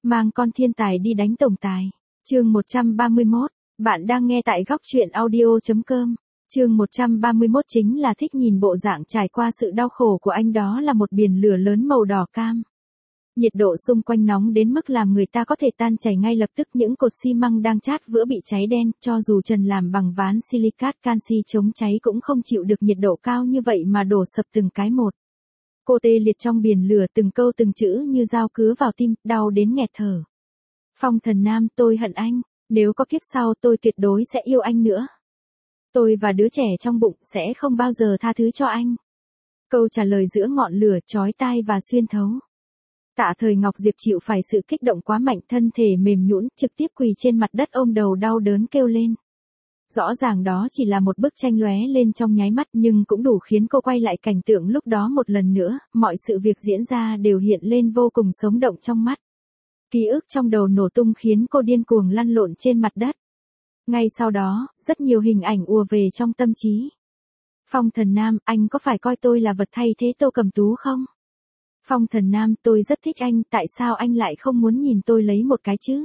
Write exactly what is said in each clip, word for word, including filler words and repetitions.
Mang con thiên tài đi đánh tổng tài. Chương một trăm ba mươi mốt. Bạn đang nghe tại góc truyện audio chấm com. Chương một trăm ba mươi mốt chính là thích nhìn bộ dạng trải qua sự đau khổ của anh, đó là một biển lửa lớn màu đỏ cam. Nhiệt độ xung quanh nóng đến mức làm người ta có thể tan chảy ngay lập tức, những cột xi măng đang chát vữa bị cháy đen, cho dù trần làm bằng ván silicat canxi chống cháy cũng không chịu được nhiệt độ cao như vậy mà đổ sập từng cái một. Cô tê liệt trong biển lửa, từng câu từng chữ như dao cứa vào tim, đau đến nghẹt thở. Phong Thần Nam, tôi hận anh, nếu có kiếp sau tôi tuyệt đối sẽ yêu anh nữa. Tôi và đứa trẻ trong bụng sẽ không bao giờ tha thứ cho anh. Câu trả lời giữa ngọn lửa chói tai và xuyên thấu. Tạ Thời Ngọc Diệp chịu phải sự kích động quá mạnh, thân thể mềm nhũn, trực tiếp quỳ trên mặt đất ôm đầu đau đớn kêu lên. Rõ ràng đó chỉ là một bức tranh lóe lên trong nháy mắt, nhưng cũng đủ khiến cô quay lại cảnh tượng lúc đó một lần nữa, mọi sự việc diễn ra đều hiện lên vô cùng sống động trong mắt. Ký ức trong đầu nổ tung khiến cô điên cuồng lăn lộn trên mặt đất. Ngay sau đó, rất nhiều hình ảnh ùa về trong tâm trí. Phong Thần Nam, anh có phải coi tôi là vật thay thế Tô Cẩm Tú không? Phong Thần Nam, tôi rất thích anh, tại sao anh lại không muốn nhìn tôi lấy một cái chứ?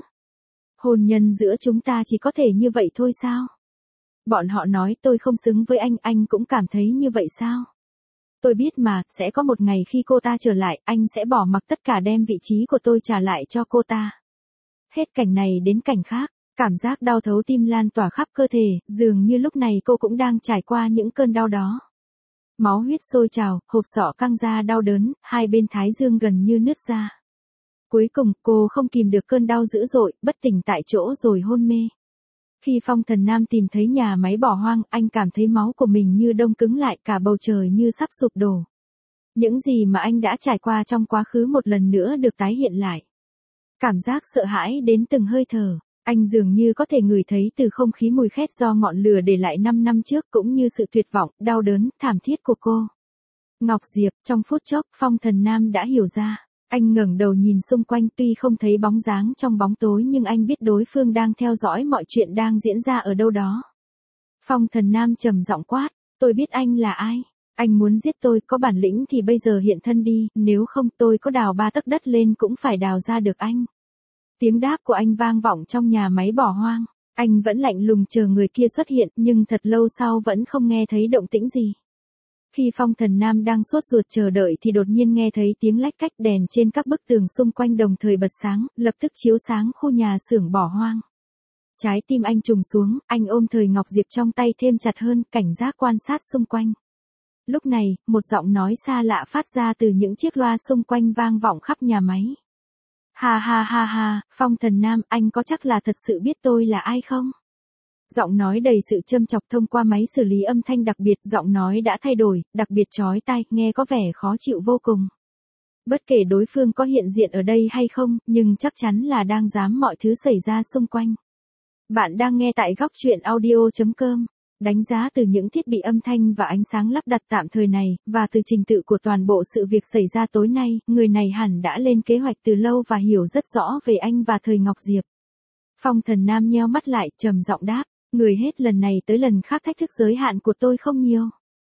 Hôn nhân giữa chúng ta chỉ có thể như vậy thôi sao? Bọn họ nói tôi không xứng với anh, anh cũng cảm thấy như vậy sao? Tôi biết mà, sẽ có một ngày khi cô ta trở lại, anh sẽ bỏ mặc tất cả đem vị trí của tôi trả lại cho cô ta. Hết cảnh này đến cảnh khác, cảm giác đau thấu tim lan tỏa khắp cơ thể, dường như lúc này cô cũng đang trải qua những cơn đau đó. Máu huyết sôi trào, hộp sọ căng ra đau đớn, hai bên thái dương gần như nứt ra. Cuối cùng, cô không kìm được cơn đau dữ dội, bất tỉnh tại chỗ rồi hôn mê. Khi Phong Thần Nam tìm thấy nhà máy bỏ hoang, anh cảm thấy máu của mình như đông cứng lại, cả bầu trời như sắp sụp đổ. Những gì mà anh đã trải qua trong quá khứ một lần nữa được tái hiện lại. Cảm giác sợ hãi đến từng hơi thở, anh dường như có thể ngửi thấy từ không khí mùi khét do ngọn lửa để lại năm năm trước, cũng như sự tuyệt vọng, đau đớn, thảm thiết của cô. Ngọc Diệp, trong phút chốc, Phong Thần Nam đã hiểu ra. Anh ngẩng đầu nhìn xung quanh, tuy không thấy bóng dáng trong bóng tối nhưng anh biết đối phương đang theo dõi mọi chuyện đang diễn ra ở đâu đó. Phong Thần Nam trầm giọng quát, tôi biết anh là ai. Anh muốn giết tôi, có bản lĩnh thì bây giờ hiện thân đi, nếu không tôi có đào ba tấc đất lên cũng phải đào ra được anh. Tiếng đáp của anh vang vọng trong nhà máy bỏ hoang. Anh vẫn lạnh lùng chờ người kia xuất hiện, nhưng thật lâu sau vẫn không nghe thấy động tĩnh gì. Khi Phong Thần Nam đang sốt ruột chờ đợi thì đột nhiên nghe thấy tiếng lách cách, đèn trên các bức tường xung quanh đồng thời bật sáng, lập tức chiếu sáng khu nhà xưởng bỏ hoang. Trái tim anh trùng xuống, anh ôm Thời Ngọc Diệp trong tay thêm chặt hơn, cảnh giác quan sát xung quanh. Lúc này, một giọng nói xa lạ phát ra từ những chiếc loa xung quanh vang vọng khắp nhà máy. Ha ha ha ha, Phong Thần Nam, anh có chắc là thật sự biết tôi là ai không? Giọng nói đầy sự châm chọc thông qua máy xử lý âm thanh đặc biệt, giọng nói đã thay đổi, đặc biệt chói tai, nghe có vẻ khó chịu vô cùng. Bất kể đối phương có hiện diện ở đây hay không, nhưng chắc chắn là đang giám mọi thứ xảy ra xung quanh. Bạn đang nghe tại góc truyện audio chấm com. Đánh giá từ những thiết bị âm thanh và ánh sáng lắp đặt tạm thời này, và từ trình tự của toàn bộ sự việc xảy ra tối nay, người này hẳn đã lên kế hoạch từ lâu và hiểu rất rõ về anh và Thời Ngọc Diệp. Phong Thần Nam nheo mắt lại, trầm giọng đáp, người hết lần này tới lần khác thách thức giới hạn của tôi không nhiều.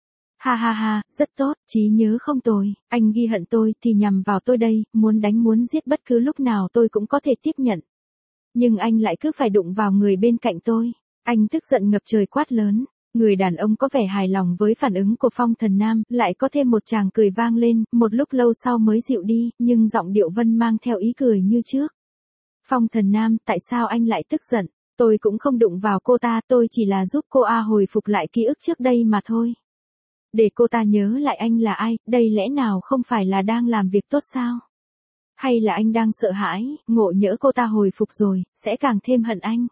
Ha ha ha, rất tốt, trí nhớ không tồi, anh ghi hận tôi thì nhằm vào tôi đây, muốn đánh muốn giết bất cứ lúc nào tôi cũng có thể tiếp nhận. Nhưng anh lại cứ phải đụng vào người bên cạnh tôi. Anh tức giận ngập trời quát lớn. Người đàn ông có vẻ hài lòng với phản ứng của Phong Thần Nam, lại có thêm một tràng cười vang lên, một lúc lâu sau mới dịu đi, nhưng giọng điệu vẫn mang theo ý cười như trước. Phong Thần Nam, tại sao anh lại tức giận? Tôi cũng không đụng vào cô ta, tôi chỉ là giúp cô A hồi phục lại ký ức trước đây mà thôi. Để cô ta nhớ lại anh là ai, đây lẽ nào không phải là đang làm việc tốt sao? Hay là anh đang sợ hãi, ngộ nhỡ cô ta hồi phục rồi, sẽ càng thêm hận anh?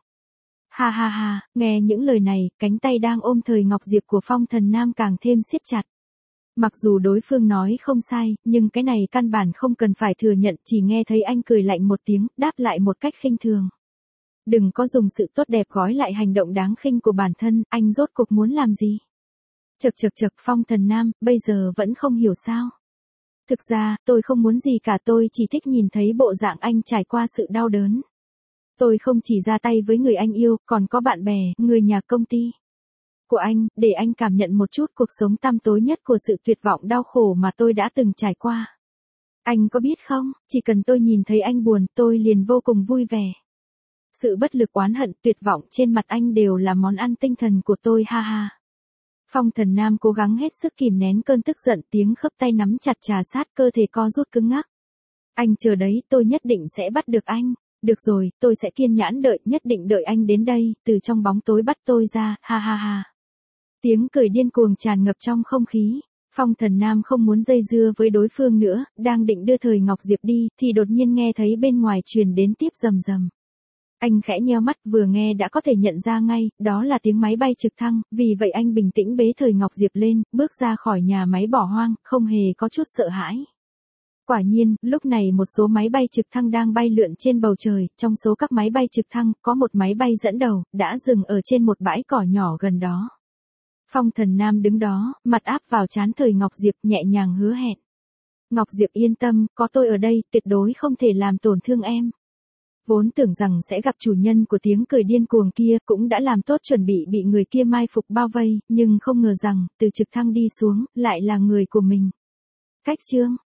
Ha ha ha, nghe những lời này, cánh tay đang ôm Thời Ngọc Diệp của Phong Thần Nam càng thêm siết chặt. Mặc dù đối phương nói không sai, nhưng cái này căn bản không cần phải thừa nhận, chỉ nghe thấy anh cười lạnh một tiếng, đáp lại một cách khinh thường. Đừng có dùng sự tốt đẹp gói lại hành động đáng khinh của bản thân, anh rốt cuộc muốn làm gì? Chực chực chực, Phong Thần Nam, bây giờ vẫn không hiểu sao? Thực ra, tôi không muốn gì cả, tôi chỉ thích nhìn thấy bộ dạng anh trải qua sự đau đớn. Tôi không chỉ ra tay với người anh yêu, còn có bạn bè, người nhà, công ty của anh, để anh cảm nhận một chút cuộc sống tăm tối nhất của sự tuyệt vọng đau khổ mà tôi đã từng trải qua. Anh có biết không, chỉ cần tôi nhìn thấy anh buồn, tôi liền vô cùng vui vẻ. Sự bất lực, oán hận, tuyệt vọng trên mặt anh đều là món ăn tinh thần của tôi, ha ha. Phong Thần Nam cố gắng hết sức kìm nén cơn tức giận, tiếng khớp tay nắm chặt trà sát, cơ thể co rút cứng ngắc. Anh chờ đấy, tôi nhất định sẽ bắt được anh. Được rồi, tôi sẽ kiên nhẫn đợi, nhất định đợi anh đến đây, từ trong bóng tối bắt tôi ra, ha ha ha. Tiếng cười điên cuồng tràn ngập trong không khí. Phong Thần Nam không muốn dây dưa với đối phương nữa, đang định đưa Thời Ngọc Diệp đi, thì đột nhiên nghe thấy bên ngoài truyền đến tiếp rầm rầm. Anh khẽ nheo mắt, vừa nghe đã có thể nhận ra ngay, đó là tiếng máy bay trực thăng, vì vậy anh bình tĩnh bế Thời Ngọc Diệp lên, bước ra khỏi nhà máy bỏ hoang, không hề có chút sợ hãi. Quả nhiên, lúc này một số máy bay trực thăng đang bay lượn trên bầu trời, trong số các máy bay trực thăng, có một máy bay dẫn đầu, đã dừng ở trên một bãi cỏ nhỏ gần đó. Phong Thần Nam đứng đó, mặt áp vào trán Thời Ngọc Diệp, nhẹ nhàng hứa hẹn. Ngọc Diệp yên tâm, có tôi ở đây, tuyệt đối không thể làm tổn thương em. Vốn tưởng rằng sẽ gặp chủ nhân của tiếng cười điên cuồng kia, cũng đã làm tốt chuẩn bị bị người kia mai phục bao vây, nhưng không ngờ rằng, từ trực thăng đi xuống, lại là người của mình. Cách chương